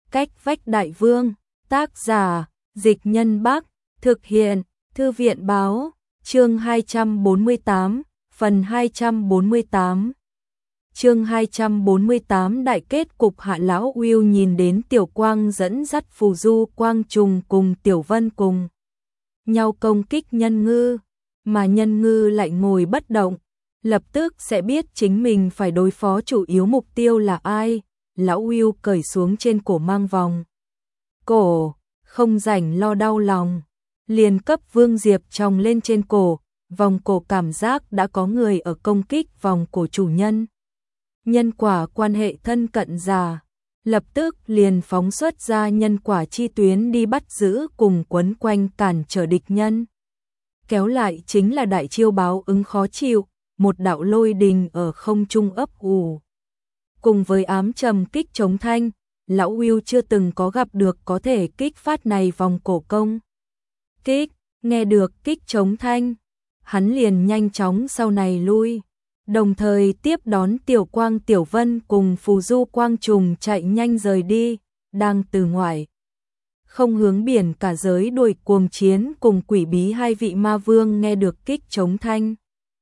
Cách vách đại vương, tác giả, Dịch Nhân Bắc, thực hiện, Thư viện báo, chương 248, phần 248. Chương 248 đại kết cục Hạ lão Uy nhìn đến Tiểu Quang dẫn dắt phù du Quang Trùng cùng Tiểu Vân cùng nhau công kích Nhân Ngư, mà Nhân Ngư lại ngồi bất động, lập tức sẽ biết chính mình phải đối phó chủ yếu mục tiêu là ai. Lão Uy cởi xuống trên cổ mang vòng cổ, không rảnh lo đau lòng, liền cấp Vương Diệp tròng lên trên cổ, vòng cổ cảm giác đã có người ở công kích vòng cổ chủ nhân. Nhân quả quan hệ thân cận già, lập tức liền phóng xuất ra nhân quả chi tuyến đi bắt giữ cùng quấn quanh cản trở địch nhân. Kéo lại chính là đại chiêu báo ứng khó chịu, một đạo lôi đình ở không trung ấp ủ. Cùng với ám trầm kích chống thanh, lão Will chưa từng có gặp được có thể kích phát này vòng cổ công. Kích, nghe được kích chống thanh, hắn liền nhanh chóng sau này lui, đồng thời tiếp đón Tiểu Quang Tiểu Vân cùng phù du Quang Trùng chạy nhanh rời đi, đang từ ngoài không hướng biển cả giới đuổi cuồng chiến cùng quỷ bí hai vị ma vương nghe được kích chống thanh.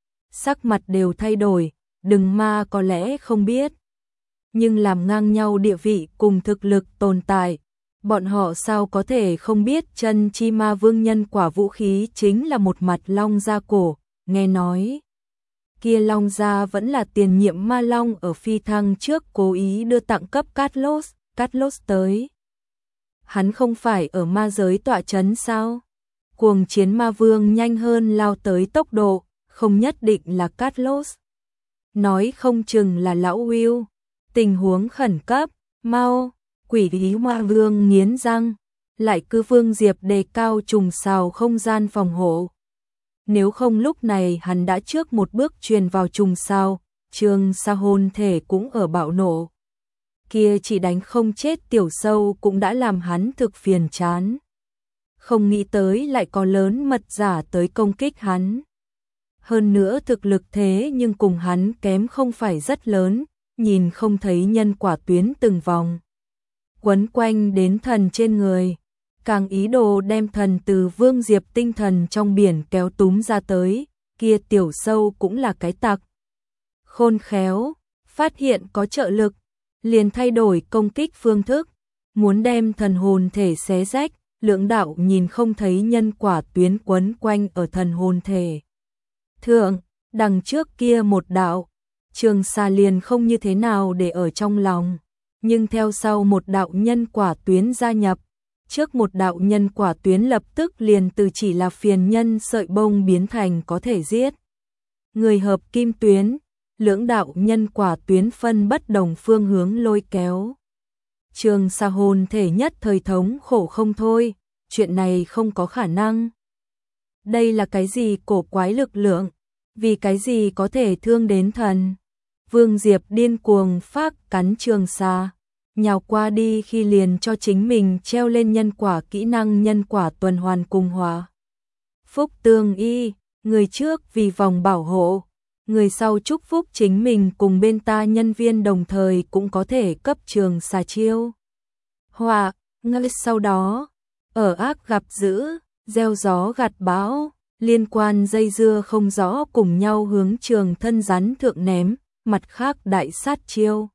Sắc mặt đều thay đổi, đừng ma có lẽ không biết. Nhưng làm ngang nhau địa vị cùng thực lực tồn tại, bọn họ sao có thể không biết chân chi ma vương nhân quả vũ khí chính là một mặt long gia cổ, nghe nói. Kia long gia vẫn là tiền nhiệm ma long ở phi thăng trước cố ý đưa tặng cấp Carlos tới. Hắn không phải ở ma giới tọa chấn sao? Cuồng chiến ma vương nhanh hơn lao tới tốc độ, không nhất định là Carlos. Nói không chừng là lão Will. Tình huống khẩn cấp, mau, quỷ bí ma vương nghiến răng, lại cứ Vương Diệp đề cao trùng sào không gian phòng hộ. Nếu không lúc này hắn đã trước một bước truyền vào trùng sào, Trường Sa hồn thể cũng ở bạo nộ. Kia chỉ đánh không chết tiểu sâu cũng đã làm hắn thực phiền chán. Không nghĩ tới lại có lớn mật giả tới công kích hắn. Hơn nữa thực lực thế nhưng cùng hắn kém không phải rất lớn, nhìn không thấy nhân quả tuyến từng vòng quấn quanh đến thần trên người, càng ý đồ đem thần từ Vương Diệp tinh thần trong biển kéo túm ra tới, kia tiểu sâu cũng là cái tặc. Khôn khéo, phát hiện có trợ lực, liền thay đổi công kích phương thức, muốn đem thần hồn thể xé rách, lưỡng đạo nhìn không thấy nhân quả tuyến quấn quanh ở thần hồn thể. Thượng, đằng trước kia một đạo, Trường Sa liền không như thế nào để ở trong lòng, nhưng theo sau một đạo nhân quả tuyến gia nhập, trước một đạo nhân quả tuyến lập tức liền từ chỉ là phiền nhân sợi bông biến thành có thể giết người hợp kim tuyến, lưỡng đạo nhân quả tuyến phân bất đồng phương hướng lôi kéo. Trường Sa hồn thể nhất thời thống khổ không thôi, chuyện này không có khả năng. Đây là cái gì cổ quái lực lượng, vì cái gì có thể thương đến thần? Vương Diệp điên cuồng phác cắn Trường Sa, nhào qua đi khi liền cho chính mình treo lên nhân quả kỹ năng nhân quả tuần hoàn cùng hòa. Phúc tương y, người trước vì vòng bảo hộ, người sau chúc phúc chính mình cùng bên ta nhân viên đồng thời cũng có thể cấp Trường Sa chiêu. Hòa, ngay sau đó, ở ác gặp dữ, gieo gió gặt bão, liên quan dây dưa không rõ cùng nhau hướng Trường Thân rắn thượng ném. Mặt khác đại sát chiêu,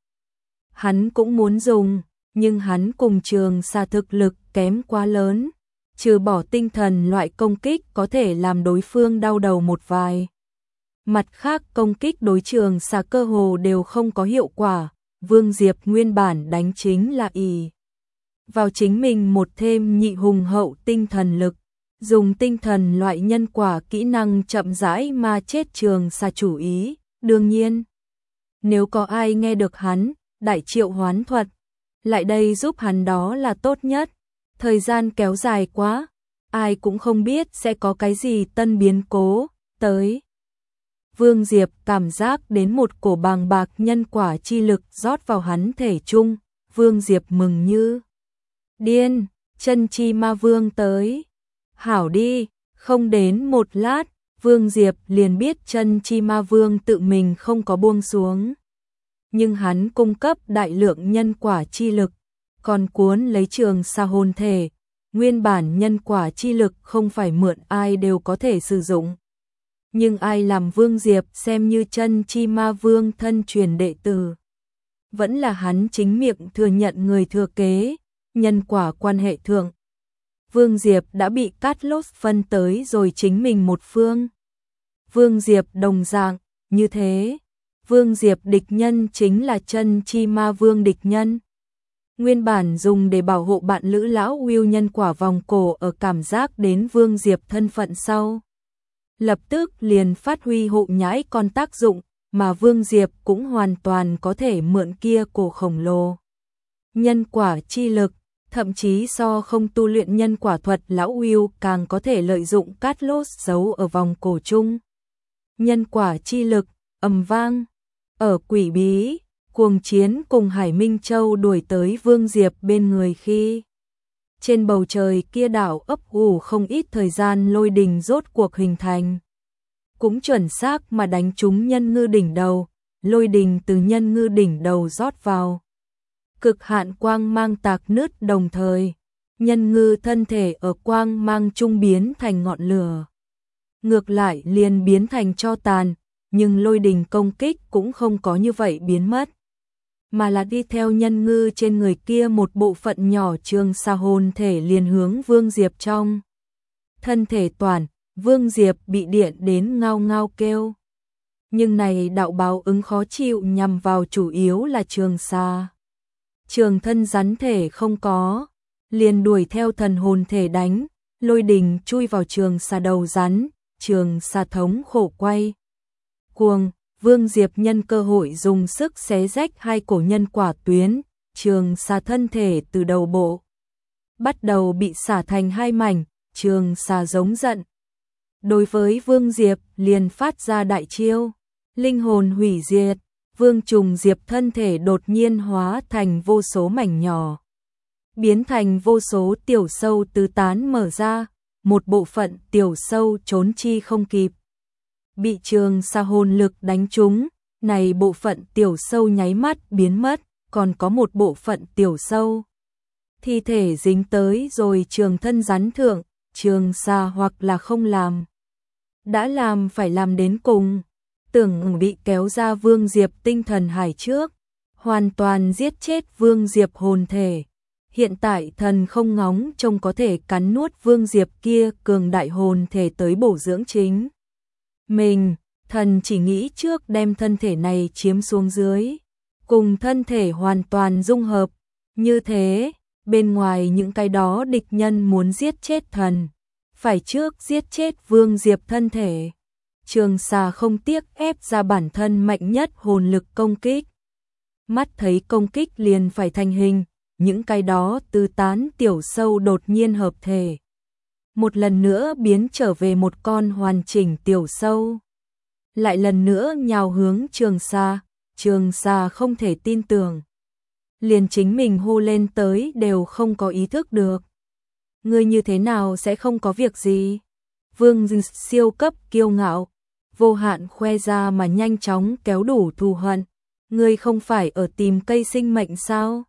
hắn cũng muốn dùng, nhưng hắn cùng Trường Sa thực lực kém quá lớn, trừ bỏ tinh thần loại công kích có thể làm đối phương đau đầu một vài. Mặt khác công kích đối Trường Sa cơ hồ đều không có hiệu quả, Vương Diệp nguyên bản đánh chính là ỷ vào chính mình một thêm nhị hùng hậu tinh thần lực, dùng tinh thần loại nhân quả kỹ năng chậm rãi mà chết Trường Sa chủ ý, đương nhiên. Nếu có ai nghe được hắn, đại triệu hoán thuật, lại đây giúp hắn đó là tốt nhất. Thời gian kéo dài quá, ai cũng không biết sẽ có cái gì tân biến cố tới. Vương Diệp cảm giác đến một cổ bàng bạc nhân quả chi lực rót vào hắn thể trung, Vương Diệp mừng như điên, chân chi ma vương tới. Hảo đi, không đến một lát, Vương Diệp liền biết chân chi ma vương tự mình không có buông xuống. Nhưng hắn cung cấp đại lượng nhân quả chi lực, còn cuốn lấy Trường Sa hồn thể. Nguyên bản nhân quả chi lực không phải mượn ai đều có thể sử dụng. Nhưng ai làm Vương Diệp xem như chân chi ma vương thân truyền đệ tử. Vẫn là hắn chính miệng thừa nhận người thừa kế, nhân quả quan hệ thượng. Vương Diệp đã bị Cát Lốt phân tới rồi chính mình một phương. Vương Diệp đồng dạng, như thế. Vương Diệp địch nhân chính là chân chi ma vương địch nhân. Nguyên bản dùng để bảo hộ bạn lữ lão Will nhân quả vòng cổ ở cảm giác đến Vương Diệp thân phận sau. Lập tức liền phát huy hộ nhãi con tác dụng, mà Vương Diệp cũng hoàn toàn có thể mượn kia cổ khổng lồ. Nhân quả chi lực, thậm chí so không tu luyện nhân quả thuật lão Will càng có thể lợi dụng Cát Lốt giấu ở vòng cổ chung. Nhân quả chi lực, ầm vang, ở quỷ bí, cuồng chiến cùng Hải Minh Châu đuổi tới Vương Diệp bên người khi. Trên bầu trời kia đảo ấp ủ không ít thời gian lôi đình rốt cuộc hình thành. Cũng chuẩn xác mà đánh trúng nhân ngư đỉnh đầu, lôi đình từ nhân ngư đỉnh đầu rót vào. Cực hạn quang mang tạc nứt đồng thời, nhân ngư thân thể ở quang mang trung biến thành ngọn lửa. Ngược lại liền biến thành tro tàn, nhưng lôi đình công kích cũng không có như vậy biến mất. Mà là đi theo nhân ngư trên người kia một bộ phận nhỏ Trường Sa hồn thể liền hướng Vương Diệp trong. Thân thể toàn, Vương Diệp bị điện đến ngao ngao kêu. Nhưng này đạo báo ứng khó chịu nhằm vào chủ yếu là Trường Sa. Trường thân rắn thể không có, liền đuổi theo thần hồn thể đánh, lôi đình chui vào Trường Sa đầu rắn, Trường Sa thống khổ quay. Cuồng, Vương Diệp nhân cơ hội dùng sức xé rách hai cổ nhân quả tuyến, Trường Sa thân thể từ đầu bộ. Bắt đầu bị xả thành hai mảnh, Trường Sa giống giận. Đối với Vương Diệp liền phát ra đại chiêu, linh hồn hủy diệt, Vương Trùng Diệp thân thể đột nhiên hóa thành vô số mảnh nhỏ. Biến thành vô số tiểu sâu tứ tán mở ra, một bộ phận tiểu sâu trốn chi không kịp. Bị Trường Sa hồn lực đánh trúng, này bộ phận tiểu sâu nháy mắt biến mất, còn có một bộ phận tiểu sâu. Thi thể dính tới rồi trường thân rắn thượng, Trường Sa hoặc là không làm. Đã làm phải làm đến cùng, tưởng bị kéo ra Vương Diệp tinh thần hải trước, hoàn toàn giết chết Vương Diệp hồn thể. Hiện tại thần không ngóng trông có thể cắn nuốt Vương Diệp kia cường đại hồn thể tới bổ dưỡng chính. Mình, thần chỉ nghĩ trước đem thân thể này chiếm xuống dưới, cùng thân thể hoàn toàn dung hợp. Như thế, bên ngoài những cái đó địch nhân muốn giết chết thần, phải trước giết chết Vương Diệp thân thể. Trường Sa không tiếc ép ra bản thân mạnh nhất hồn lực công kích. Mắt thấy công kích liền phải thành hình, những cái đó tứ tán tiểu sâu đột nhiên hợp thể. Một lần nữa biến trở về một con hoàn chỉnh tiểu sâu. Lại lần nữa nhào hướng Trường Sa, Trường Sa không thể tin tưởng. Liền chính mình hô lên tới đều không có ý thức được. Ngươi như thế nào sẽ không có việc gì? Vương siêu cấp kiêu ngạo, vô hạn khoe ra mà nhanh chóng kéo đủ thù hận. Ngươi không phải ở tìm cây sinh mệnh sao?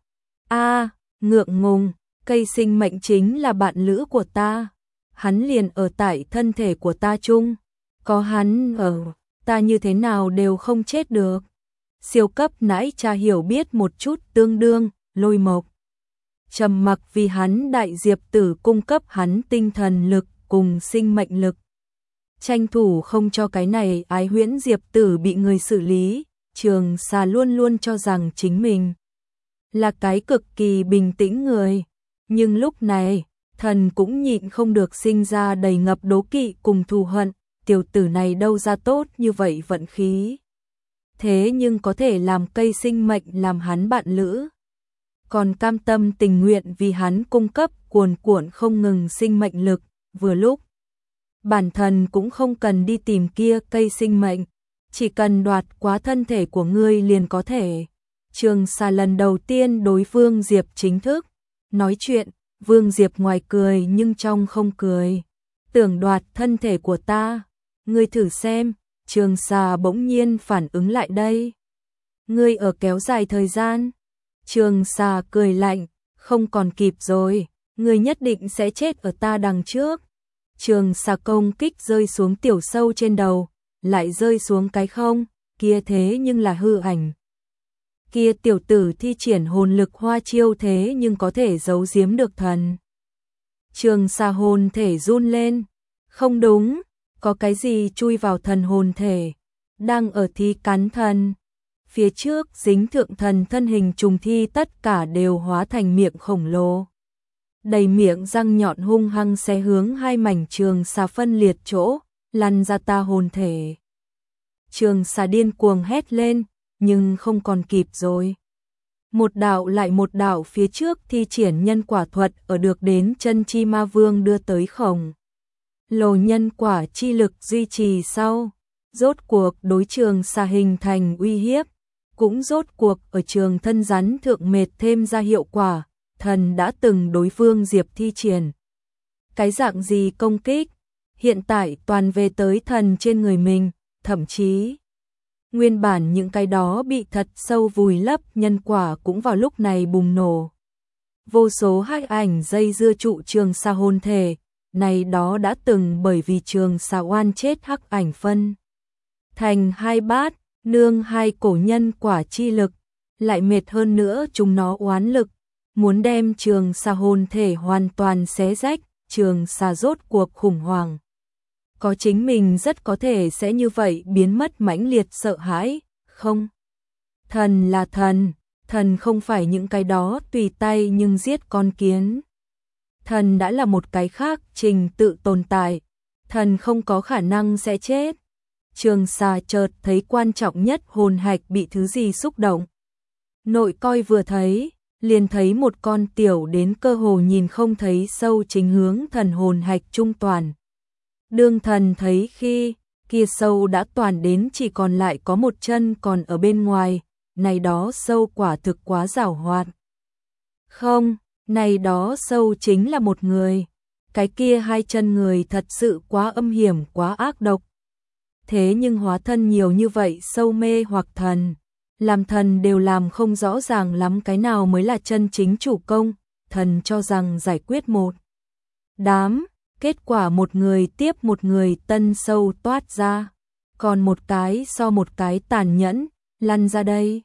Ngượng ngùng, cây sinh mệnh chính là bạn lữ của ta. Hắn liền ở tại thân thể của ta chung. Có hắn ở, ta như thế nào đều không chết được. Siêu cấp nãi cha hiểu biết một chút tương đương, Lôi Mộc. Trầm mặc vì hắn đại diệp tử cung cấp hắn tinh thần lực cùng sinh mệnh lực. Tranh thủ không cho cái này ái huyễn diệp tử bị người xử lý, Trường Sa luôn luôn cho rằng chính mình là cái cực kỳ bình tĩnh người. Nhưng lúc này, thần cũng nhịn không được sinh ra đầy ngập đố kỵ cùng thù hận, tiểu tử này đâu ra tốt như vậy vận khí. Thế nhưng có thể làm cây sinh mệnh làm hắn bạn lữ. Còn cam tâm tình nguyện vì hắn cung cấp cuồn cuộn không ngừng sinh mệnh lực, vừa lúc. Bản thân cũng không cần đi tìm kia cây sinh mệnh, chỉ cần đoạt quá thân thể của ngươi liền có thể. Trường Sa lần đầu tiên đối Vương Diệp chính thức nói chuyện, Vương Diệp ngoài cười nhưng trong không cười. Tưởng đoạt thân thể của ta, ngươi thử xem. Trường Sa bỗng nhiên phản ứng lại đây. Ngươi ở kéo dài thời gian. Trường Sa cười lạnh, không còn kịp rồi, người nhất định sẽ chết ở ta đằng trước. Trường xà công kích rơi xuống tiểu sâu trên đầu, lại rơi xuống cái không, kia thế nhưng là hư ảnh. Kia tiểu tử thi triển hồn lực hoa chiêu thế nhưng có thể giấu giếm được thần. Trường xà hồn thể run lên, không đúng, có cái gì chui vào thần hồn thể, đang ở thi cắn thần. Phía trước dính thượng thần thân hình trùng thi tất cả đều hóa thành miệng khổng lồ. Đầy miệng răng nhọn hung hăng xé hướng hai mảnh trường xà phân liệt chỗ, lăn ra ta hồn thể. Trường xà điên cuồng hét lên, nhưng không còn kịp rồi. Một đạo lại một đạo phía trước thi triển nhân quả thuật ở được đến chân chi ma vương đưa tới khổng. Lồ nhân quả chi lực duy trì sau, rốt cuộc đối trường xà hình thành uy hiếp, cũng rốt cuộc ở trường thân rắn thượng mệt thêm ra hiệu quả, thần đã từng đối phương Diệp thi triển. Cái dạng gì công kích, hiện tại toàn về tới thần trên người mình, thậm chí nguyên bản những cái đó bị thật sâu vùi lấp nhân quả cũng vào lúc này bùng nổ. Vô số hắc ảnh dây dưa trụ trường xà hồn thể, này đó đã từng bởi vì trường xà oan chết hắc ảnh phân. Thành hai bát, nương hai cổ nhân quả chi lực, lại mệt hơn nữa chúng nó oán lực, muốn đem trường xà hồn thể hoàn toàn xé rách, trường xà rốt cuộc khủng hoảng. Có chính mình rất có thể sẽ như vậy biến mất mãnh liệt sợ hãi, không? Thần là thần, thần không phải những cái đó tùy tay nhưng giết con kiến. Thần đã là một cái khác trình tự tồn tại, thần không có khả năng sẽ chết. Trường xà chợt thấy quan trọng nhất hồn hạch bị thứ gì xúc động. Nội coi vừa thấy, liền thấy một con tiểu đến cơ hồ nhìn không thấy sâu chính hướng thần hồn hạch trung toàn. Đương thần thấy khi, kia sâu đã toàn đến chỉ còn lại có một chân còn ở bên ngoài, này đó sâu quả thực quá giàu hoạt. Không, này đó sâu chính là một người, cái kia hai chân người thật sự quá âm hiểm quá ác độc. Thế nhưng hóa thân nhiều như vậy sâu mê hoặc thần, làm thần đều làm không rõ ràng lắm cái nào mới là chân chính chủ công, thần cho rằng giải quyết một đám. Kết quả một người tiếp một người tân sâu toát ra, còn một cái so một cái tàn nhẫn, lăn ra đây.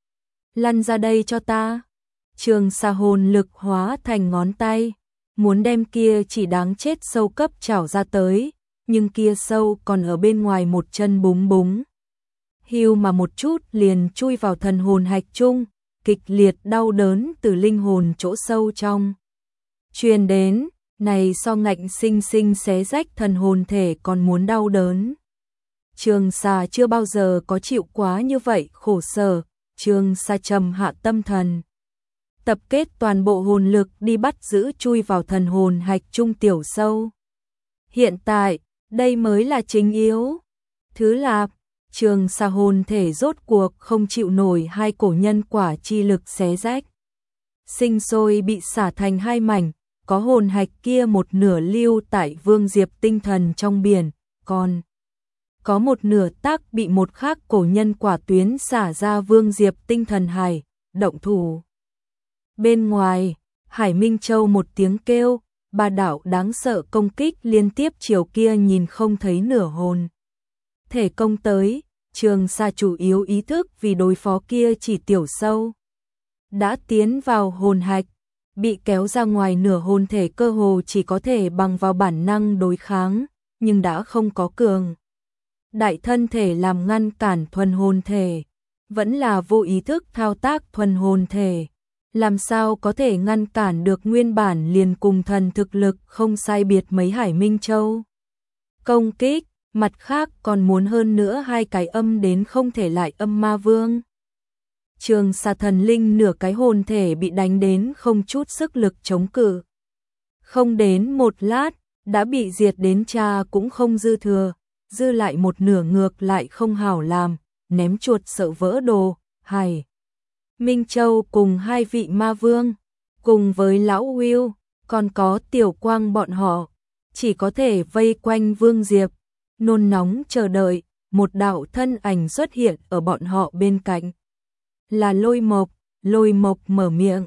Lăn ra đây cho ta. Trường xà hồn lực hóa thành ngón tay, muốn đem kia chỉ đáng chết sâu cấp chảo ra tới, nhưng kia sâu còn ở bên ngoài một chân búng búng. Hưu mà một chút liền chui vào thần hồn hạch chung, kịch liệt đau đớn từ linh hồn chỗ sâu trong. Truyền đến, này so ngạnh sinh sinh xé rách thần hồn thể còn muốn đau đớn. Trường xà chưa bao giờ có chịu quá như vậy khổ sở, trường xà trầm hạ tâm thần. Tập kết toàn bộ hồn lực đi bắt giữ chui vào thần hồn hạch trung tiểu sâu. Hiện tại, đây mới là chính yếu. Thứ là, trường xà hồn thể rốt cuộc không chịu nổi hai cổ nhân quả chi lực xé rách. Sinh sôi bị xả thành hai mảnh. Có hồn hạch kia một nửa lưu tại Vương Diệp tinh thần trong biển, còn có một nửa tác bị một khác cổ nhân quả tuyến xả ra Vương Diệp tinh thần hải, động thủ. Bên ngoài, Hải Minh Châu một tiếng kêu, ba đạo đáng sợ công kích liên tiếp chiều kia nhìn không thấy nửa hồn. Thể công tới, trường xà chủ yếu ý thức vì đối phó kia chỉ tiểu sâu. Đã tiến vào hồn hạch. Bị kéo ra ngoài nửa hồn thể cơ hồ chỉ có thể bằng vào bản năng đối kháng, nhưng đã không có cường. Đại thân thể làm ngăn cản thuần hồn thể, vẫn là vô ý thức thao tác thuần hồn thể. Làm sao có thể ngăn cản được nguyên bản liền cùng thần thực lực không sai biệt mấy Hải Minh Châu. Công kích, mặt khác còn muốn hơn nữa hai cái âm đến không thể lại âm ma vương. Trường xà thần linh nửa cái hồn thể bị đánh đến không chút sức lực chống cự. Không đến một lát, đã bị diệt đến cha cũng không dư thừa, dư lại một nửa ngược lại không hảo làm, ném chuột sợ vỡ đồ, Hải Minh Châu cùng hai vị ma vương, cùng với lão Will, còn có tiểu quang bọn họ, chỉ có thể vây quanh Vương Diệp, nôn nóng chờ đợi, một đạo thân ảnh xuất hiện ở bọn họ bên cạnh. Là Lôi Mộc mở miệng,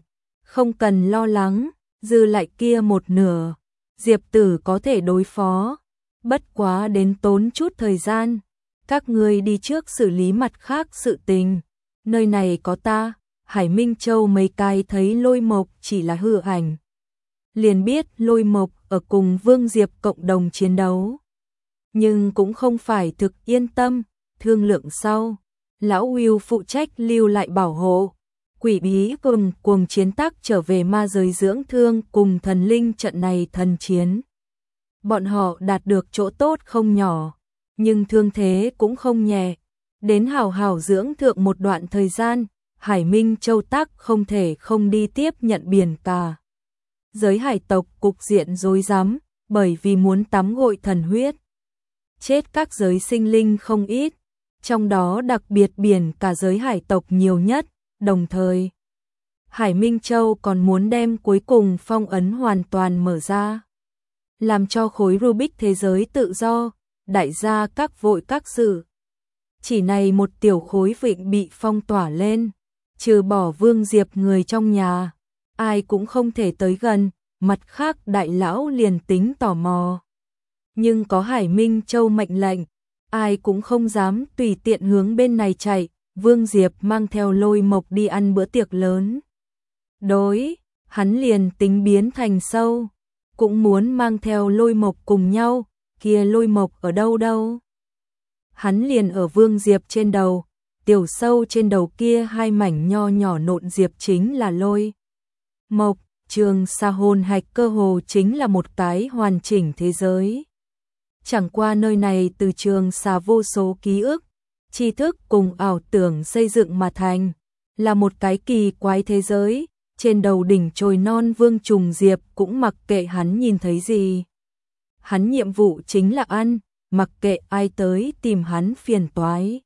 Không cần lo lắng, dư lại kia một nửa, Diệp Tử có thể đối phó, bất quá đến tốn chút thời gian, các ngươi đi trước xử lý mặt khác sự tình, nơi này có ta, Hải Minh Châu mấy cái thấy Lôi Mộc chỉ là hư ảnh. Liền biết Lôi Mộc ở cùng Vương Diệp cộng đồng chiến đấu. Nhưng cũng không phải thực yên tâm, thương lượng sau. Lão Will phụ trách lưu lại bảo hộ. Quỷ bí cùng cuồng chiến tác trở về ma giới dưỡng thương cùng thần linh trận này thần chiến. Bọn họ đạt được chỗ tốt không nhỏ, nhưng thương thế cũng không nhẹ. Đến hảo hảo dưỡng thượng một đoạn thời gian, Hải Minh Châu Tắc không thể không đi tiếp nhận biển cả. Giới hải tộc cục diện rối rắm, bởi vì muốn tắm gội thần huyết. Chết các giới sinh linh không ít, trong đó đặc biệt biển cả giới hải tộc nhiều nhất, đồng thời. Hải Minh Châu còn muốn đem cuối cùng phong ấn hoàn toàn mở ra. Làm cho khối Rubik thế giới tự do, đại gia các vội các sự. Chỉ này một tiểu khối vịnh bị phong tỏa lên, trừ bỏ Vương Diệp người trong nhà, ai cũng không thể tới gần, mặt khác đại lão liền tính tò mò. Nhưng có Hải Minh Châu mệnh lệnh, ai cũng không dám tùy tiện hướng bên này chạy, Vương Diệp mang theo Lôi Mộc đi ăn bữa tiệc lớn. Đối, hắn liền tính biến thành sâu, cũng muốn mang theo Lôi Mộc cùng nhau, kia Lôi Mộc ở đâu đâu. Hắn liền ở Vương Diệp trên đầu, tiểu sâu trên đầu kia hai mảnh nho nhỏ nộn diệp chính là Lôi Mộc, Trường Sa hồn hạch cơ hồ chính là một cái hoàn chỉnh thế giới. Chẳng qua nơi này từ Trường Sa vô số ký ức, tri thức cùng ảo tưởng xây dựng mà thành, là một cái kỳ quái thế giới, trên đầu đỉnh trồi non Vương Trùng Diệp cũng mặc kệ hắn nhìn thấy gì. Hắn nhiệm vụ chính là ăn, mặc kệ ai tới tìm hắn phiền toái.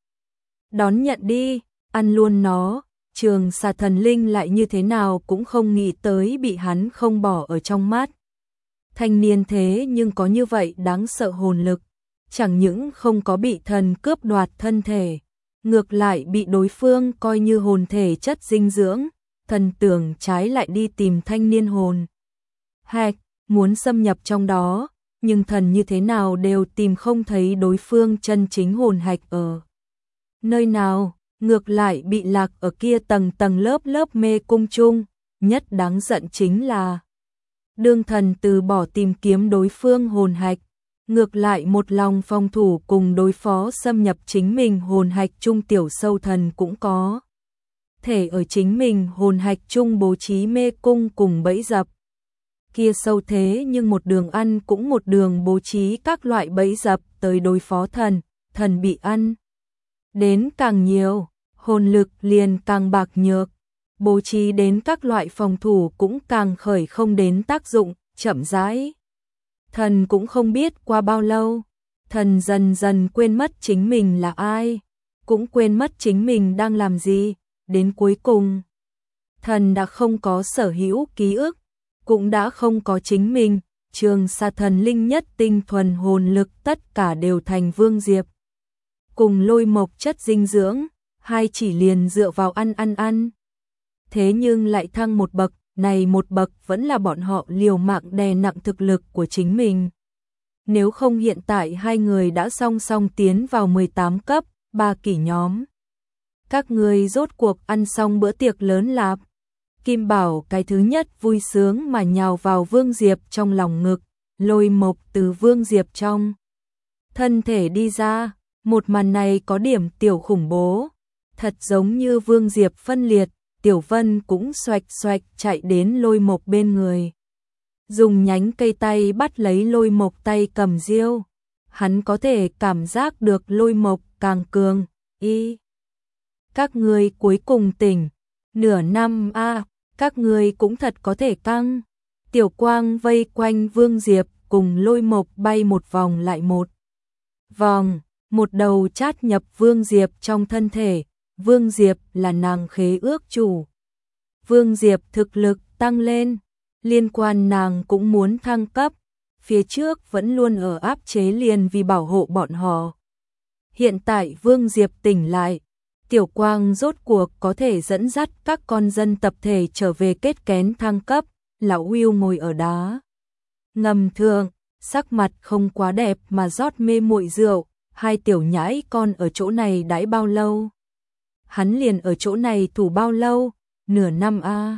Đón nhận đi, ăn luôn nó, Trường Sa thần linh lại như thế nào cũng không nghĩ tới bị hắn không bỏ ở trong mắt. Thanh niên thế nhưng có như vậy đáng sợ hồn lực, chẳng những không có bị thần cướp đoạt thân thể, ngược lại bị đối phương coi như hồn thể chất dinh dưỡng, thần tưởng trái lại đi tìm thanh niên hồn hạch, muốn xâm nhập trong đó, nhưng thần như thế nào đều tìm không thấy đối phương chân chính hồn hạch ở nơi nào, ngược lại bị lạc ở kia tầng tầng lớp lớp mê cung chung, nhất đáng giận chính là đương thần từ bỏ tìm kiếm đối phương hồn hạch, ngược lại một lòng phòng thủ cùng đối phó xâm nhập chính mình hồn hạch chung tiểu sâu thần cũng có thể ở chính mình hồn hạch chung bố trí mê cung cùng bẫy dập. Kia sâu thế nhưng một đường ăn cũng một đường bố trí các loại bẫy dập tới đối phó thần, thần bị ăn. Đến càng nhiều, hồn lực liền càng bạc nhược, bố trí đến các loại phòng thủ cũng càng khởi không đến tác dụng, chậm rãi. Thần cũng không biết qua bao lâu, thần dần dần quên mất chính mình là ai, cũng quên mất chính mình đang làm gì, đến cuối cùng. Thần đã không có sở hữu ký ức, cũng đã không có chính mình, Trường Sa thần linh nhất tinh thuần hồn lực tất cả đều thành Vương Diệp. Cùng Lôi Mộc chất dinh dưỡng, hai chỉ liền dựa vào ăn. Thế nhưng lại thăng một bậc, này một bậc vẫn là bọn họ liều mạng đè nặng thực lực của chính mình. Nếu không hiện tại hai người đã song song tiến vào 18 cấp, 3 kỷ nhóm. Các người rốt cuộc ăn xong bữa tiệc lớn lạp. Kim Bảo cái thứ nhất vui sướng mà nhào vào Vương Diệp trong lòng ngực, Lôi Mộc từ Vương Diệp trong thân thể đi ra, một màn này có điểm tiểu khủng bố, thật giống như Vương Diệp phân liệt, Tiểu Vân cũng xoạch xoạch chạy đến Lôi Mộc bên người. Dùng nhánh cây tay bắt lấy Lôi Mộc tay cầm diêu, hắn có thể cảm giác được Lôi Mộc càng cường, các ngươi cuối cùng tỉnh, nửa năm các ngươi cũng thật có thể căng. Tiểu Quang vây quanh Vương Diệp cùng Lôi Mộc bay một vòng lại một vòng, một đầu chát nhập Vương Diệp trong thân thể, Vương Diệp là nàng khế ước chủ. Vương Diệp thực lực tăng lên, liên quan nàng cũng muốn thăng cấp, phía trước vẫn luôn ở áp chế liền vì bảo hộ bọn họ. Hiện tại Vương Diệp tỉnh lại, Tiểu Quang rốt cuộc có thể dẫn dắt các con dân tập thể trở về kết kén thăng cấp. Lão Will ngồi ở đá ngầm thượng, sắc mặt không quá đẹp mà rót mê muội rượu. Hai tiểu nhãi con ở chỗ này đãi bao lâu? Hắn liền ở chỗ này thủ bao lâu? Nửa năm a.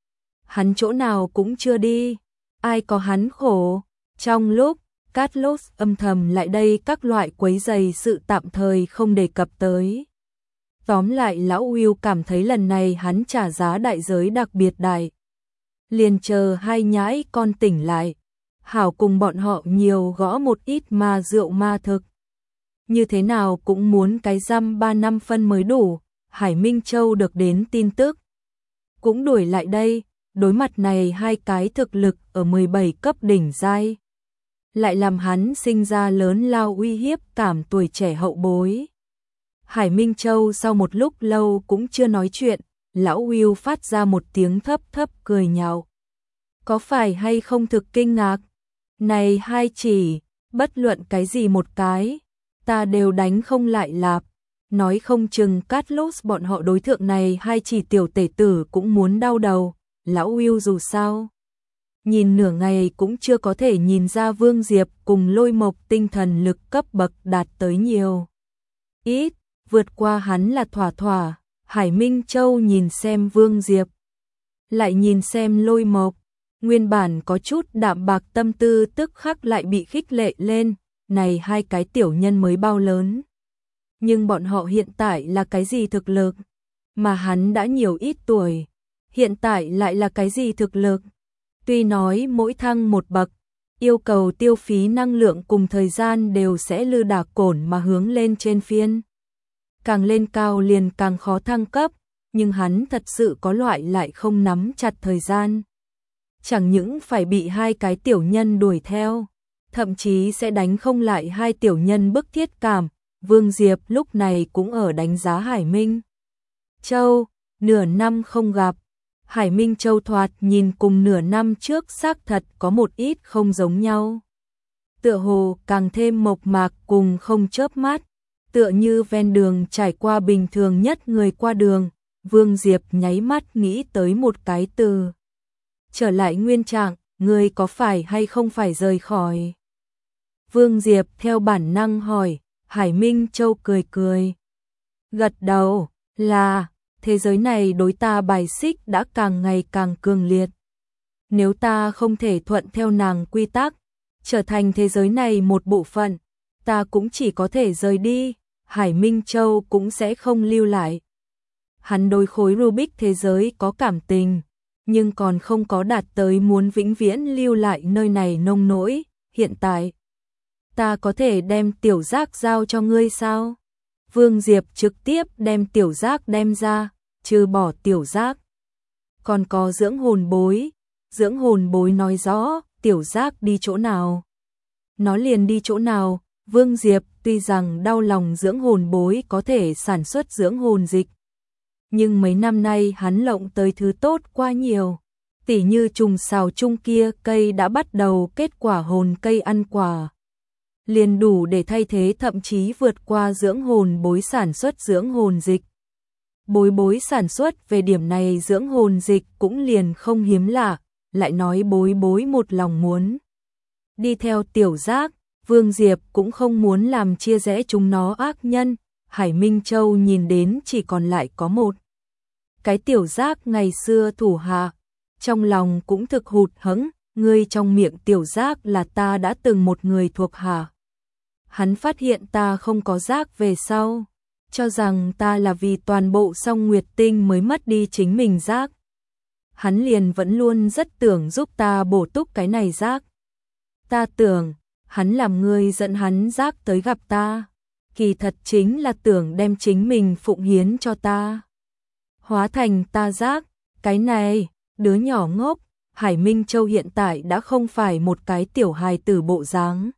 Hắn chỗ nào cũng chưa đi, ai có hắn khổ. Trong lúc Carlos âm thầm lại đây, các loại quấy rầy sự tạm thời không đề cập tới. Tóm lại lão Will cảm thấy lần này hắn trả giá đại giới đặc biệt đại. Liền chờ hai nhãi con tỉnh lại, hảo cùng bọn họ nhiều gõ một ít ma rượu ma thực. Như thế nào cũng muốn cái răm 3 năm phân mới đủ. Hải Minh Châu được đến tin tức, cũng đuổi lại đây. Đối mặt này hai cái thực lực ở 17 cấp đỉnh giai, lại làm hắn sinh ra lớn lao uy hiếp cảm tuổi trẻ hậu bối. Hải Minh Châu sau một lúc lâu cũng chưa nói chuyện, lão Will phát ra một tiếng thấp thấp cười nhạo. Có phải hay không thực kinh ngạc? Này hai chỉ, bất luận cái gì một cái, ta đều đánh không lại lạp. Nói không chừng Carlos bọn họ đối tượng này hai chỉ tiểu tể tử cũng muốn đau đầu. Lão Will dù sao nhìn nửa ngày cũng chưa có thể nhìn ra Vương Diệp cùng Lôi Mộc tinh thần lực cấp bậc đạt tới nhiều ít, vượt qua hắn là thỏa thỏa. Hải Minh Châu nhìn xem Vương Diệp, lại nhìn xem Lôi Mộc, nguyên bản có chút đạm bạc tâm tư tức khắc lại bị khích lệ lên. Này hai cái tiểu nhân mới bao lớn, nhưng bọn họ hiện tại là cái gì thực lực, mà hắn đã nhiều ít tuổi, hiện tại lại là cái gì thực lực. Tuy nói mỗi thăng một bậc, yêu cầu tiêu phí năng lượng cùng thời gian đều sẽ lư đả cổn mà hướng lên trên phiên. Càng lên cao liền càng khó thăng cấp, nhưng hắn thật sự có loại lại không nắm chặt thời gian. Chẳng những phải bị hai cái tiểu nhân đuổi theo, thậm chí sẽ đánh không lại hai tiểu nhân bức thiết cảm. Vương Diệp lúc này cũng ở đánh giá Hải Minh Châu, nửa năm không gặp. Hải Minh Châu thoạt nhìn cùng nửa năm trước xác thật có một ít không giống nhau. Tựa hồ càng thêm mộc mạc cùng không chớp mắt, tựa như ven đường trải qua bình thường nhất người qua đường. Vương Diệp nháy mắt nghĩ tới một cái từ. Trở lại nguyên trạng, người có phải hay không phải rời khỏi? Vương Diệp theo bản năng hỏi. Hải Minh Châu cười cười, gật đầu, là thế giới này đối ta bài xích đã càng ngày càng cường liệt. Nếu ta không thể thuận theo nàng quy tắc, trở thành thế giới này một bộ phận, ta cũng chỉ có thể rời đi. Hải Minh Châu cũng sẽ không lưu lại. Hắn đối khối Rubik thế giới có cảm tình, nhưng còn không có đạt tới muốn vĩnh viễn lưu lại nơi này nông nỗi. Hiện tại ta có thể đem tiểu giác giao cho ngươi sao? Vương Diệp trực tiếp đem tiểu giác đem ra, trừ bỏ tiểu giác. Còn có dưỡng hồn bối. Dưỡng hồn bối nói rõ, tiểu giác đi chỗ nào, nó liền đi chỗ nào. Vương Diệp tuy rằng đau lòng dưỡng hồn bối có thể sản xuất dưỡng hồn dịch, nhưng mấy năm nay hắn lộng tới thứ tốt quá nhiều. Tỉ như trùng xào chung kia cây đã bắt đầu kết quả hồn cây ăn quả, liền đủ để thay thế thậm chí vượt qua dưỡng hồn bối sản xuất dưỡng hồn dịch. Bối bối sản xuất về điểm này dưỡng hồn dịch cũng liền không hiếm lạ, lại nói bối bối một lòng muốn đi theo tiểu giác, Vương Diệp cũng không muốn làm chia rẽ chúng nó ác nhân. Hải Minh Châu nhìn đến chỉ còn lại có một cái tiểu giác ngày xưa thủ hạ, trong lòng cũng thực hụt hẫng. Ngươi trong miệng tiểu giác là ta đã từng một người thuộc hạ. Hắn phát hiện ta không có giác về sau, cho rằng ta là vì toàn bộ Song Nguyệt Tinh mới mất đi chính mình giác. Hắn liền vẫn luôn rất tưởng giúp ta bổ túc cái này giác. Ta tưởng, hắn làm ngươi dẫn hắn giác tới gặp ta, kỳ thật chính là tưởng đem chính mình phụng hiến cho ta, hóa thành ta giác. Cái này, đứa nhỏ ngốc. Hải Minh Châu hiện tại đã không phải một cái tiểu hài tử bộ dáng,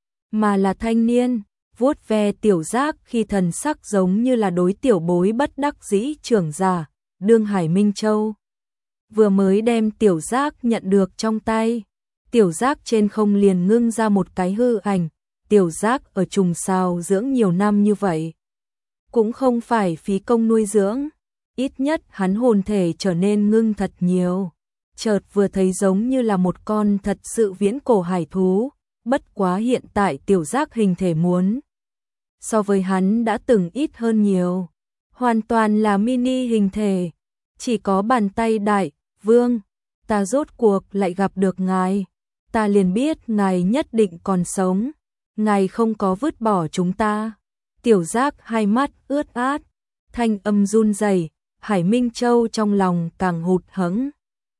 mà là thanh niên, vuốt ve tiểu giác khi thần sắc giống như là đối tiểu bối bất đắc dĩ trưởng giả. Đương Hải Minh Châu vừa mới đem tiểu giác nhận được trong tay, tiểu giác trên không liền ngưng ra một cái hư ảnh. Tiểu giác ở trùng sao dưỡng nhiều năm như vậy, cũng không phải phí công nuôi dưỡng, ít nhất hắn hồn thể trở nên ngưng thật nhiều. Chợt vừa thấy giống như là một con thật sự viễn cổ hải thú, bất quá hiện tại Tiểu Giác hình thể muốn so với hắn đã từng ít hơn nhiều, hoàn toàn là mini hình thể, chỉ có bàn tay đại. Vương, ta rốt cuộc lại gặp được ngài, ta liền biết ngài nhất định còn sống, ngài không có vứt bỏ chúng ta. Tiểu Giác hai mắt ướt át, thanh âm run rẩy, Hải Minh Châu trong lòng càng hụt hẫng.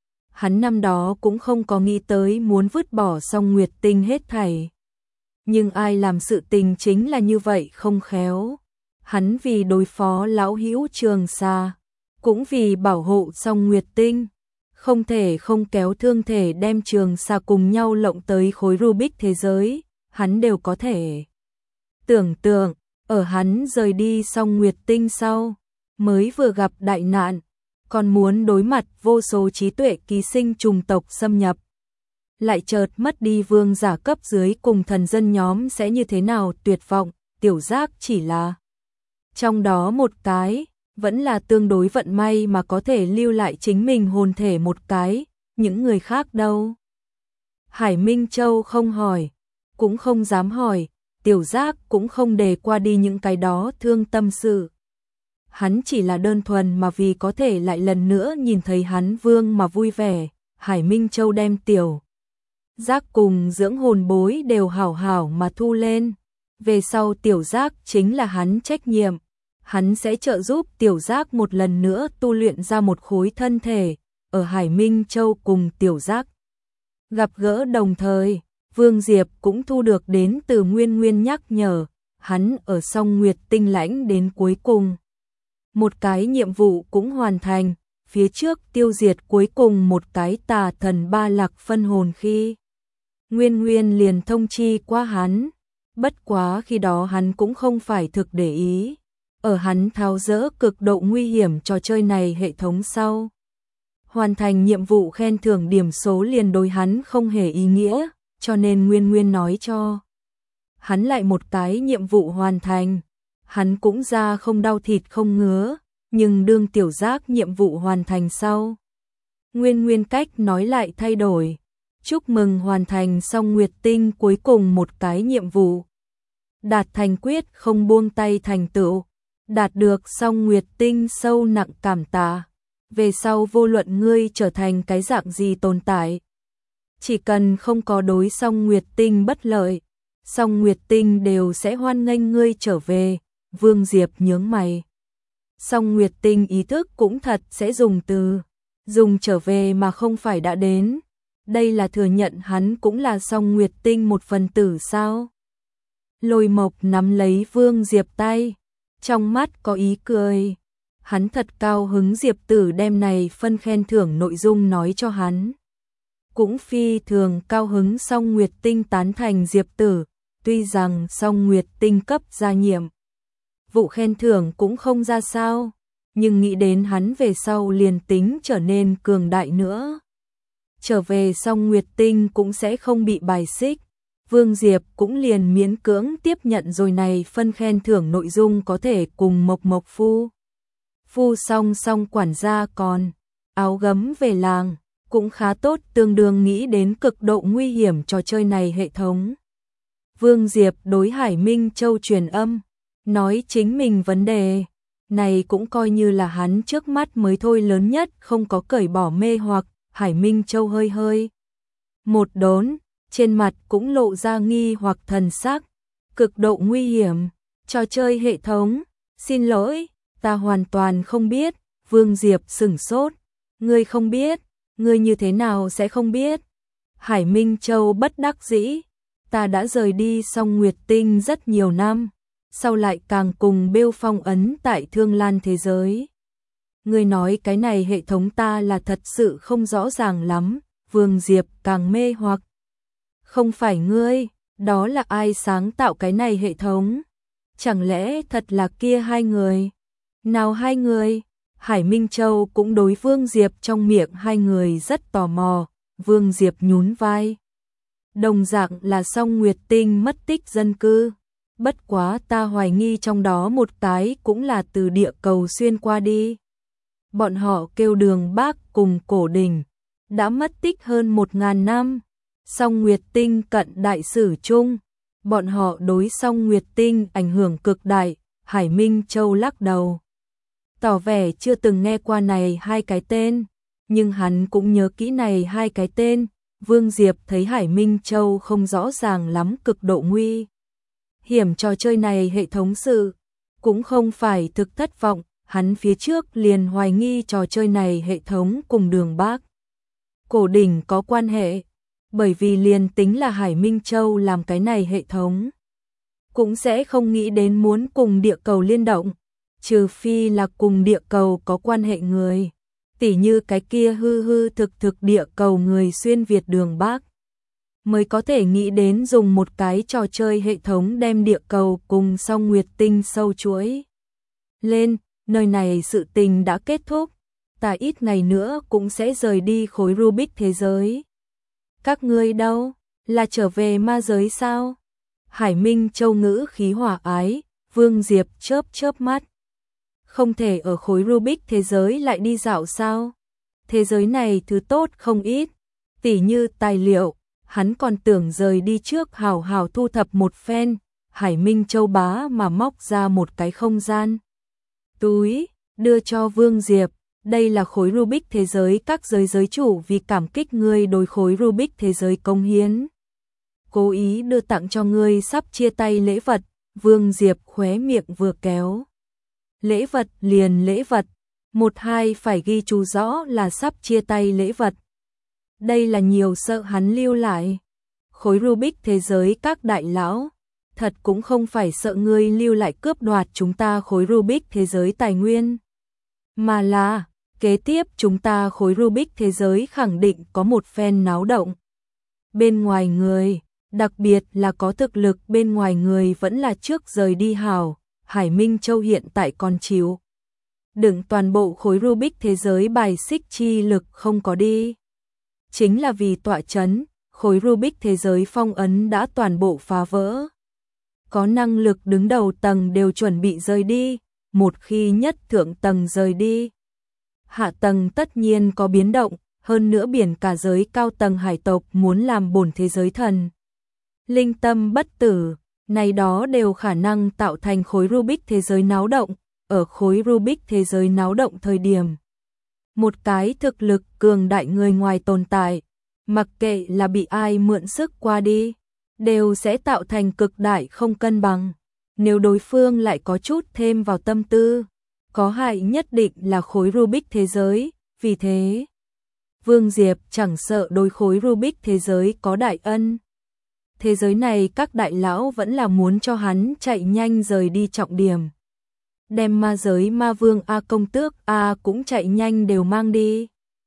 Hắn năm đó cũng không có nghĩ tới muốn vứt bỏ Song Nguyệt Tinh hết thảy. Nhưng ai làm sự tình chính là như vậy không khéo. Hắn vì đối phó lão hữu Trường Sa, cũng vì bảo hộ Song Nguyệt Tinh, không thể không kéo thương thể đem Trường Sa cùng nhau lộng tới khối Rubik thế giới, hắn đều có thể tưởng tượng, ở hắn rời đi Song Nguyệt Tinh sau, mới vừa gặp đại nạn, còn muốn đối mặt vô số trí tuệ ký sinh trùng tộc xâm nhập. Lại chợt mất đi vương giả cấp dưới cùng thần dân nhóm sẽ như thế nào tuyệt vọng, Tiểu Giác chỉ là trong đó một cái, vẫn là tương đối vận may mà có thể lưu lại chính mình hồn thể một cái, những người khác đâu. Hải Minh Châu không hỏi, cũng không dám hỏi, Tiểu Giác cũng không đề qua đi những cái đó thương tâm sự. Hắn chỉ là đơn thuần mà vì có thể lại lần nữa nhìn thấy hắn vương mà vui vẻ. Hải Minh Châu đem Tiểu Giác cùng dưỡng hồn bối đều hảo hảo mà thu lên. Về sau Tiểu Giác chính là hắn trách nhiệm. Hắn sẽ trợ giúp Tiểu Giác một lần nữa tu luyện ra một khối thân thể. Ở Hải Minh Châu cùng Tiểu Giác gặp gỡ đồng thời, Vương Diệp cũng thu được đến từ Nguyên Nguyên nhắc nhở. Hắn ở Song Nguyệt Tinh lãnh đến cuối cùng. Một cái nhiệm vụ cũng hoàn thành, phía trước tiêu diệt cuối cùng một cái tà thần ba lạc phân hồn khi. Nguyên Nguyên liền thông chi qua hắn, bất quá khi đó hắn cũng không phải thực để ý. Ở hắn tháo dỡ cực độ nguy hiểm trò chơi này hệ thống sau. Hoàn thành nhiệm vụ khen thưởng điểm số liền đối hắn không hề ý nghĩa, cho nên Nguyên Nguyên nói cho hắn lại một cái nhiệm vụ hoàn thành. Hắn cũng ra không đau thịt không ngứa, nhưng đương Tiểu Giác nhiệm vụ hoàn thành sau. Nguyên Nguyên cách nói lại thay đổi. Chúc mừng hoàn thành Song Nguyệt Tinh cuối cùng một cái nhiệm vụ. Đạt thành quyết không buông tay thành tựu. Đạt được Song Nguyệt Tinh sâu nặng cảm tạ. Về sau vô luận ngươi trở thành cái dạng gì tồn tại. Chỉ cần không có đối Song Nguyệt Tinh bất lợi, Song Nguyệt Tinh đều sẽ hoan nghênh ngươi trở về. Vương Diệp nhướng mày. Song Nguyệt Tinh ý thức cũng thật sẽ dùng từ dùng trở về mà không phải đã đến. Đây là thừa nhận hắn cũng là Song Nguyệt Tinh một phần tử sao? Lôi Mộc nắm lấy Vương Diệp tay, trong mắt có ý cười. Hắn thật cao hứng Diệp Tử đem này phân khen thưởng nội dung nói cho hắn. Cũng phi thường cao hứng Song Nguyệt Tinh tán thành Diệp Tử, tuy rằng Song Nguyệt Tinh cấp gia nhiệm vụ khen thưởng cũng không ra sao, nhưng nghĩ đến hắn về sau liền tính trở nên cường đại nữa. Trở về Song Nguyệt Tinh cũng sẽ không bị bài xích. Vương Diệp cũng liền miễn cưỡng tiếp nhận rồi này phân khen thưởng nội dung có thể cùng Mộc Mộc Phu song song quản gia còn áo gấm về làng, cũng khá tốt, tương đương nghĩ đến cực độ nguy hiểm trò chơi này hệ thống. Vương Diệp đối Hải Minh Châu truyền âm, nói chính mình vấn đề này cũng coi như là hắn trước mắt mới thôi lớn nhất không có cởi bỏ mê hoặc. Hải Minh Châu hơi hơi một đốn, trên mặt cũng lộ ra nghi hoặc thần sắc. Cực độ nguy hiểm, trò chơi hệ thống, xin lỗi, ta hoàn toàn không biết. Vương Diệp sửng sốt, ngươi không biết, ngươi như thế nào sẽ không biết? Hải Minh Châu bất đắc dĩ, ta đã rời đi Song Nguyệt Tinh rất nhiều năm, sau lại càng cùng Bêu phong ấn tại Thương Lan thế giới. Ngươi nói cái này hệ thống ta là thật sự không rõ ràng lắm. Vương Diệp càng mê hoặc. Không phải ngươi, đó là ai sáng tạo cái này hệ thống? Chẳng lẽ thật là kia hai người? Nào hai người? Hải Minh Châu cũng đối Vương Diệp trong miệng hai người rất tò mò. Vương Diệp nhún vai. Đồng dạng là Song Nguyệt Tinh mất tích dân cư. bất quá ta hoài nghi trong đó một cái cũng là từ địa cầu xuyên qua đi. Bọn họ kêu Đường Bác cùng Cổ Đình, đã mất tích hơn 1000 năm. Song Nguyệt Tinh cận đại sử chung, bọn họ đối Song Nguyệt Tinh ảnh hưởng cực đại. Hải Minh Châu lắc đầu, tỏ vẻ chưa từng nghe qua này hai cái tên, nhưng hắn cũng nhớ kỹ này hai cái tên. Vương Diệp thấy Hải Minh Châu không rõ ràng lắm cực độ nguy hiểm trò chơi này hệ thống sự, cũng không phải thực thất vọng, hắn phía trước liền hoài nghi trò chơi này hệ thống cùng Đường Bác Cổ Đình có quan hệ, bởi vì liền tính là Hải Minh Châu làm cái này hệ thống, cũng sẽ không nghĩ đến muốn cùng địa cầu liên động, trừ phi là cùng địa cầu có quan hệ người, tỉ như cái kia hư hư thực địa cầu người xuyên Việt Đường Bác, mới có thể nghĩ đến dùng một cái trò chơi hệ thống đem địa cầu cùng Song Nguyệt Tinh sâu chuỗi lên. Nơi này sự tình đã kết thúc, ta ít ngày nữa cũng sẽ rời đi khối Rubik thế giới. Các ngươi đâu, là trở về ma giới sao? Hải Minh Châu ngữ khí hòa ái, Vương Diệp chớp chớp mắt. Không thể ở khối Rubik thế giới lại đi dạo sao? Thế giới này thứ tốt không ít, tỉ như tài liệu, hắn còn tưởng rời đi trước hào hào thu thập một phen. Hải Minh Châu bá mà móc ra một cái không gian túi, đưa cho Vương Diệp. Đây là khối Rubik thế giới các giới chủ vì cảm kích ngươi đối khối Rubik thế giới công hiến, cố ý đưa tặng cho ngươi sắp chia tay lễ vật. Vương Diệp khóe miệng vừa kéo. Lễ vật liền lễ vật, một hai phải ghi chú rõ là sắp chia tay lễ vật. Đây là nhiều sợ hắn lưu lại. Khối Rubik thế giới các đại lão, thật cũng không phải sợ ngươi lưu lại cướp đoạt chúng ta khối Rubik thế giới tài nguyên, mà là kế tiếp chúng ta khối Rubik thế giới khẳng định có một phen náo động. Bên ngoài người, đặc biệt là có thực lực bên ngoài người vẫn là trước rời đi hảo. Hải Minh Châu hiện tại còn chịu đựng toàn bộ khối Rubik thế giới bài xích chi lực không có đi. Chính là vì tọa chấn, khối Rubik thế giới phong ấn đã toàn bộ phá vỡ. Có năng lực đứng đầu tầng đều chuẩn bị rời đi, một khi nhất thượng tầng rời đi, hạ tầng tất nhiên có biến động, hơn nữa biển cả giới cao tầng hải tộc muốn làm bổn thế giới thần linh tâm bất tử, này đó đều khả năng tạo thành khối Rubik thế giới náo động. Ở khối Rubik thế giới náo động thời điểm, một cái thực lực cường đại người ngoài tồn tại, mặc kệ là bị ai mượn sức qua đi, đều sẽ tạo thành cực đại không cân bằng. Nếu đối phương lại có chút thêm vào tâm tư, có hại nhất định là khối Rubik thế giới. Vì thế, Vương Diệp chẳng sợ đối khối Rubik thế giới có đại ân. Thế giới này các đại lão vẫn là muốn cho hắn chạy nhanh rời đi trọng điểm. Đem ma giới ma vương A công tước A cũng chạy nhanh đều mang đi.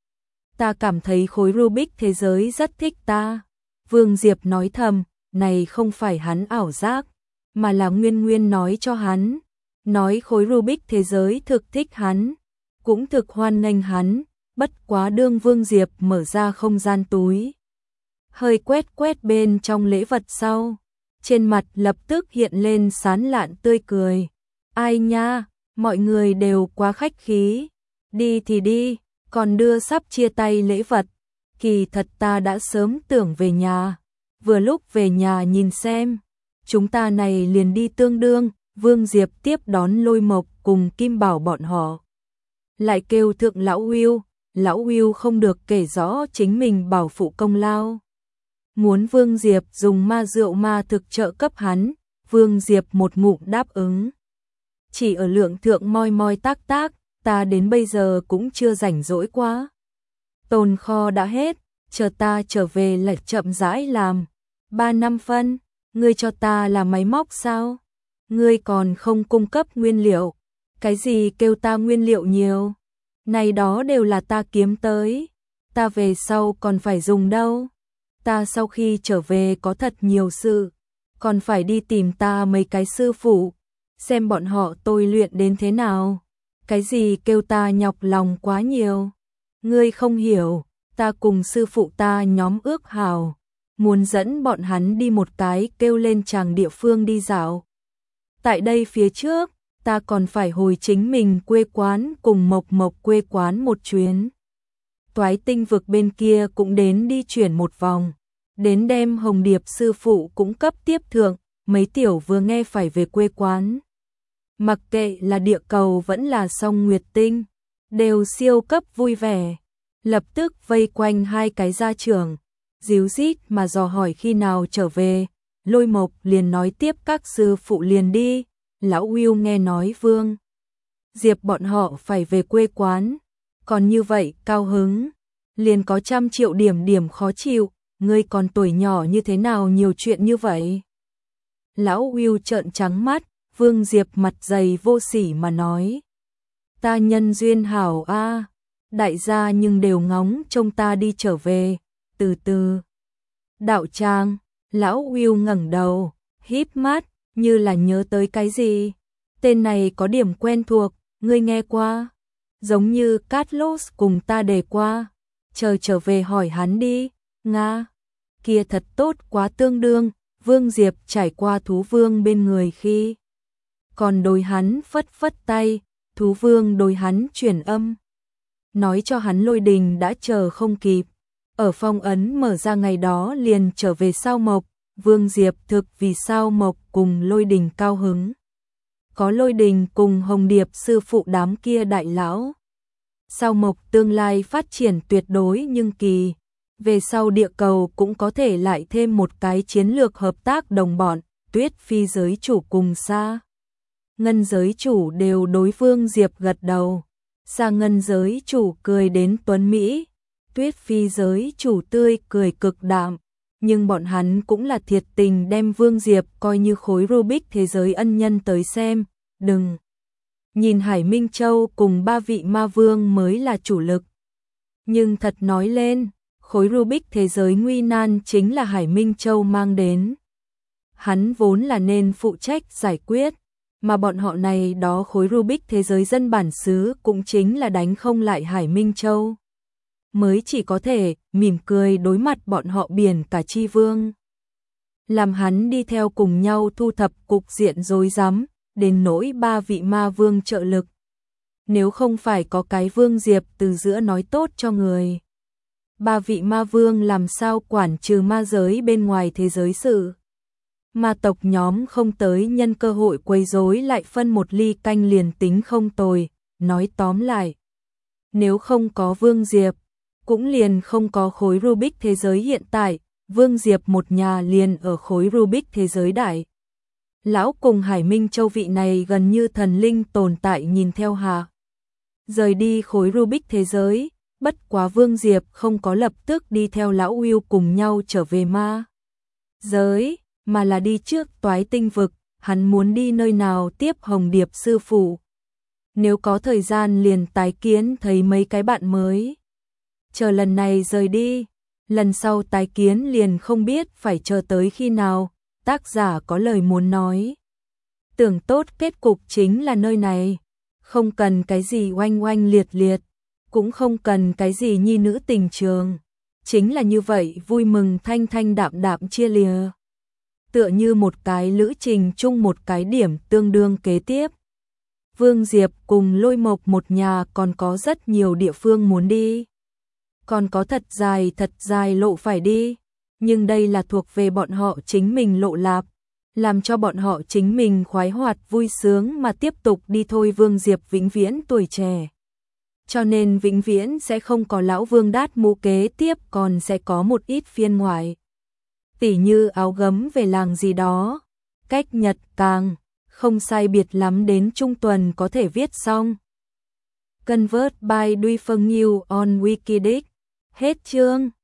Ta cảm thấy khối Rubik thế giới rất thích ta. Vương Diệp nói thầm, này không phải hắn ảo giác, mà là Nguyên Nguyên nói cho hắn. Nói khối Rubik thế giới thực thích hắn, cũng thực hoan nghênh hắn, bất quá đương Vương Diệp mở ra không gian túi. Hơi quét bên trong lễ vật sau, trên mặt lập tức hiện lên sán lạn tươi cười. Ai nha, mọi người đều quá khách khí, đi thì đi, còn đưa sắp chia tay lễ vật. Kỳ thật ta đã sớm tưởng về nhà, vừa lúc về nhà nhìn xem, chúng ta này liền đi tương đương. Vương Diệp tiếp đón Lôi Mộc cùng Kim Bảo bọn họ. Lại kêu thượng lão Hưu không được kể rõ chính mình bảo phụ công lao. Muốn Vương Diệp dùng ma rượu ma thực trợ cấp hắn, Vương Diệp một ngụm đáp ứng. Chỉ ở lượng thượng moi tác, ta đến bây giờ cũng chưa rảnh rỗi quá. Tồn kho đã hết, chờ ta trở về lại chậm rãi làm. 3 năm phân, ngươi cho ta là máy móc sao? Ngươi còn không cung cấp nguyên liệu. Cái gì kêu ta nguyên liệu nhiều? Này đó đều là ta kiếm tới. Ta về sau còn phải dùng đâu. Ta sau khi trở về có thật nhiều sự, còn phải đi tìm ta mấy cái sư phụ, xem bọn họ tôi luyện đến thế nào. Cái gì kêu ta nhọc lòng quá nhiều? Ngươi không hiểu, ta cùng sư phụ ta nhóm ước hảo, muốn dẫn bọn hắn đi một cái kêu lên chàng địa phương đi dạo. Tại đây phía trước, ta còn phải hồi chính mình quê quán cùng Mộc Mộc quê quán một chuyến. Toái tinh vực bên kia cũng đến đi chuyển một vòng, đến đem Hồng Điệp sư phụ cũng cấp tiếp thượng, mấy tiểu vừa nghe phải về quê quán. Mặc kệ là địa cầu vẫn là song Nguyệt Tinh, đều siêu cấp vui vẻ, lập tức vây quanh hai cái gia trưởng, díu dít mà dò hỏi khi nào trở về. Lôi Mộc liền nói tiếp các sư phụ liền đi, lão Will nghe nói Vương Diệp bọn họ phải về quê quán, còn như vậy cao hứng, liền có 100 triệu điểm khó chịu, ngươi còn tuổi nhỏ như thế nào nhiều chuyện như vậy. Lão Will trợn trắng mắt, Vương Diệp mặt dày vô sỉ mà nói. Ta nhân duyên hảo a, đại gia nhưng đều ngóng trông ta đi trở về, từ từ. Đạo tràng, lão Will ngẩng đầu, híp mắt, như là nhớ tới cái gì. Tên này có điểm quen thuộc, ngươi nghe qua. Giống như Carlos cùng ta đề qua. Chờ trở về hỏi hắn đi, Nga. Kia thật tốt quá tương đương, Vương Diệp trải qua thú vương bên người khi. Còn đối hắn phất phất tay, thú vương đối hắn truyền âm. Nói cho hắn Lôi Đình đã chờ không kịp. Ở phong ấn mở ra ngày đó liền trở về Sao Mộc, Vương Diệp thực vì Sao Mộc cùng Lôi Đình cao hứng. Có Lôi Đình cùng Hồng Điệp sư phụ đám kia đại lão. Sao Mộc tương lai phát triển tuyệt đối nhưng kỳ. Về sau địa cầu cũng có thể lại thêm một cái chiến lược hợp tác đồng bọn, Tuyết Phi giới chủ cùng Sa Ngân giới chủ đều đối Vương Diệp gật đầu. Sa Ngân giới chủ cười đến tuấn Mỹ, Tuyết Phi giới chủ tươi cười cực đạm, nhưng bọn hắn cũng là thiệt tình đem Vương Diệp coi như khối Rubik thế giới ân nhân tới xem, đừng nhìn Hải Minh Châu cùng 3 vị ma vương mới là chủ lực. Nhưng thật nói lên, khối Rubik thế giới nguy nan chính là Hải Minh Châu mang đến. Hắn vốn là nên phụ trách giải quyết, mà bọn họ này đó khối Rubik thế giới dân bản xứ cũng chính là đánh không lại Hải Minh Châu. Mới chỉ có thể mỉm cười đối mặt bọn họ biển cả chi vương. Làm hắn đi theo cùng nhau thu thập cục diện rối rắm, đến nỗi 3 vị ma vương trợ lực. Nếu không phải có cái Vương Diệp từ giữa nói tốt cho người. 3 vị ma vương làm sao quản trừ ma giới bên ngoài thế giới sự. Ma tộc nhóm không tới nhân cơ hội quấy rối lại phân một ly canh liền tính không tồi, nói tóm lại. Nếu không có Vương Diệp, cũng liền không có khối Rubik thế giới hiện tại, Vương Diệp một nhà liền ở khối Rubik thế giới đại. Lão cùng Hải Minh Châu vị này gần như thần linh tồn tại nhìn theo hạ. Rời đi khối Rubik thế giới, bất quá Vương Diệp không có lập tức đi theo lão Will cùng nhau trở về ma giới, mà là đi trước Toái Tinh vực, hắn muốn đi nơi nào tiếp Hồng Điệp sư phụ. Nếu có thời gian liền tái kiến thấy mấy cái bạn mới. Chờ lần này rời đi, lần sau tái kiến liền không biết phải chờ tới khi nào, tác giả có lời muốn nói. Tưởng tốt kết cục chính là nơi này, không cần cái gì oanh oanh liệt liệt, cũng không cần cái gì nhi nữ tình trường, chính là như vậy vui mừng thanh thanh đạm đạm chia lìa. Tựa như một cái lữ trình chung một cái điểm tương đương kế tiếp. Vương Diệp cùng Lôi Mộc một nhà còn có rất nhiều địa phương muốn đi. Còn có thật dài lộ phải đi, nhưng đây là thuộc về bọn họ chính mình lộ lạp, làm cho bọn họ chính mình khoái hoạt vui sướng mà tiếp tục đi thôi. Vương Diệp vĩnh viễn tuổi trẻ, cho nên vĩnh viễn sẽ không có lão Vương đát mũ kế tiếp, còn sẽ có một ít phiên ngoại. Tỉ như áo gấm về làng gì đó, cách nhật càng, không sai biệt lắm đến trung tuần có thể viết xong. Convert by Duy Phân New on Wikidic. Hết chương.